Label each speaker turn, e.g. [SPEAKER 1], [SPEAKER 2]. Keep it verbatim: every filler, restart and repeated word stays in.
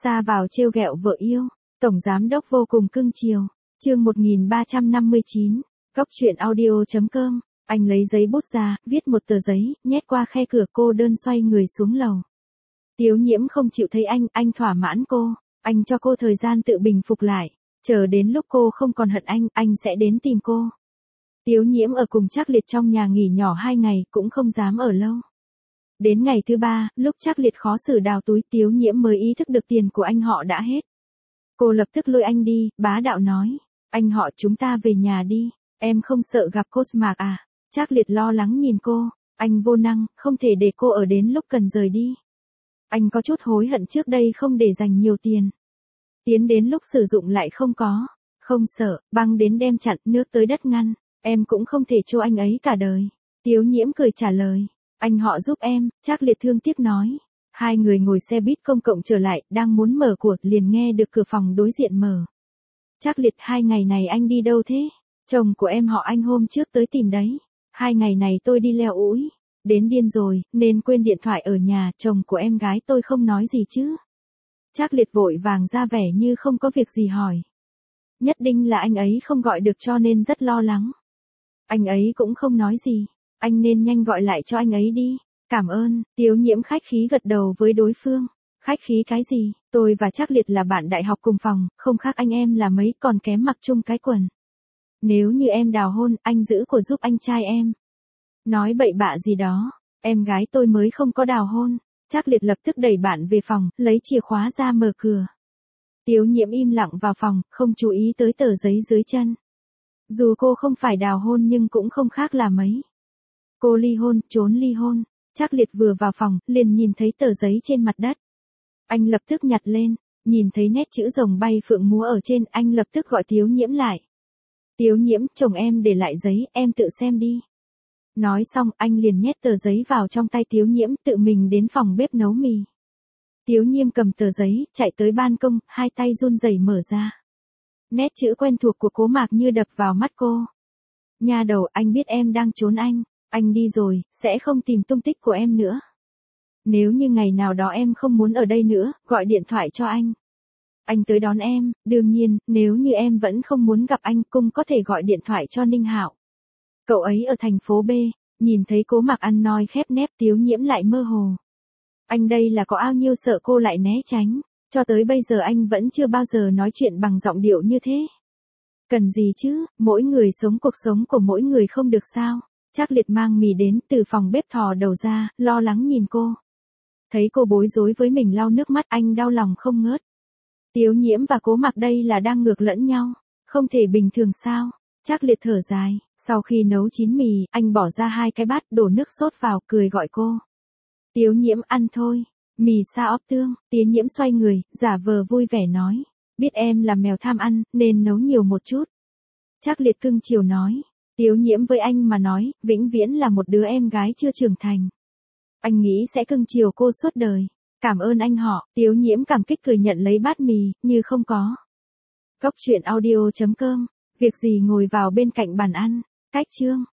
[SPEAKER 1] Xa vào trêu ghẹo vợ yêu, tổng giám đốc vô cùng cưng chiều. Chương một nghìn ba trăm năm mươi chín, Cóc truyện audio chấm com. Anh lấy giấy bút ra, viết một tờ giấy, nhét qua khe cửa, cô đơn xoay người xuống lầu. Tiếu Nhiễm không chịu thấy anh, anh thỏa mãn cô, anh cho cô thời gian tự bình phục lại, chờ đến lúc cô không còn hận anh, anh sẽ đến tìm cô. Tiếu Nhiễm ở cùng Trác Liệt trong nhà nghỉ nhỏ hai ngày, cũng không dám ở lâu. Đến ngày thứ ba, lúc Trác Liệt khó xử đào túi, Tiếu Nhiễm mới ý thức được tiền của anh họ đã hết. Cô lập tức lôi anh đi, bá đạo nói, anh họ chúng ta về nhà đi, em không sợ gặp Cosmark à? Trác Liệt lo lắng nhìn cô, anh vô năng, không thể để cô ở đến lúc cần rời đi. Anh có chút hối hận trước đây không để dành nhiều tiền. Tiến đến lúc sử dụng lại không có. Không sợ, băng đến đem chặn, nước tới đất ngăn, em cũng không thể cho anh ấy cả đời. Tiếu Nhiễm cười trả lời, anh họ giúp em, Trác Liệt thương tiếc nói. Hai người ngồi xe buýt công cộng trở lại, đang muốn mở cửa liền nghe được cửa phòng đối diện mở. Trác Liệt, hai ngày này anh đi đâu thế? Chồng của em họ anh hôm trước tới tìm đấy. Hai ngày này tôi đi leo ủi, đến điên rồi, nên quên điện thoại ở nhà, chồng của em gái tôi không nói gì chứ. Trác Liệt vội vàng ra vẻ như không có việc gì hỏi. Nhất định là anh ấy không gọi được cho nên rất lo lắng. Anh ấy cũng không nói gì, anh nên nhanh gọi lại cho anh ấy đi. Cảm ơn, Tiếu Nhiễm khách khí gật đầu với đối phương. Khách khí cái gì, tôi và Trác Liệt là bạn đại học cùng phòng, không khác anh em là mấy, còn kém mặc chung cái quần. Nếu như em đào hôn, anh giữ của giúp anh trai em. Nói bậy bạ gì đó, em gái tôi mới không có đào hôn. Trác Liệt lập tức đẩy bạn về phòng, lấy chìa khóa ra mở cửa. Tiếu Nhiễm im lặng vào phòng, không chú ý tới tờ giấy dưới chân. Dù cô không phải đào hôn nhưng cũng không khác là mấy. Cô ly hôn, trốn ly hôn. Trác Liệt vừa vào phòng, liền nhìn thấy tờ giấy trên mặt đất. Anh lập tức nhặt lên, nhìn thấy nét chữ rồng bay phượng múa ở trên, anh lập tức gọi Tiếu Nhiễm lại. Tiếu Nhiễm, chồng em để lại giấy, em tự xem đi. Nói xong, anh liền nhét tờ giấy vào trong tay Tiếu Nhiễm, tự mình đến phòng bếp nấu mì. Tiếu Nhiễm cầm tờ giấy, chạy tới ban công, hai tay run rẩy mở ra. Nét chữ quen thuộc của Cố Mạc như đập vào mắt cô. Nha đầu, anh biết em đang trốn anh, anh đi rồi, sẽ không tìm tung tích của em nữa. Nếu như ngày nào đó em không muốn ở đây nữa, gọi điện thoại cho anh. Anh tới đón em, đương nhiên, nếu như em vẫn không muốn gặp anh, cũng có thể gọi điện thoại cho Ninh Hạo. Cậu ấy ở thành phố B, nhìn thấy Cố Mạc ăn nói khép nép, Tiếu Nhiễm lại mơ hồ. Anh đây là có ao nhiêu sợ cô lại né tránh, cho tới bây giờ anh vẫn chưa bao giờ nói chuyện bằng giọng điệu như thế. Cần gì chứ, mỗi người sống cuộc sống của mỗi người không được sao. Trác Liệt mang mì đến, từ phòng bếp thò đầu ra, lo lắng nhìn cô. Thấy cô bối rối với mình lau nước mắt, anh đau lòng không ngớt. Tiếu Nhiễm và Cố Mạc đây là đang ngược lẫn nhau, không thể bình thường sao. Trác Liệt thở dài, sau khi nấu chín mì, anh bỏ ra hai cái bát, đổ nước sốt vào, cười gọi cô. Tiếu Nhiễm, ăn thôi, mì sa óp tương. Tiếu Nhiễm xoay người, giả vờ vui vẻ nói, biết em là mèo tham ăn, nên nấu nhiều một chút. Trác Liệt cưng chiều nói, Tiếu Nhiễm với anh mà nói, vĩnh viễn là một đứa em gái chưa trưởng thành. Anh nghĩ sẽ cưng chiều cô suốt đời. Cảm ơn anh họ. Tiếu Nhiễm cảm kích cười nhận lấy bát mì, như không có. Cóc truyện audio chấm com. Việc gì ngồi vào bên cạnh bàn ăn. Cách chương.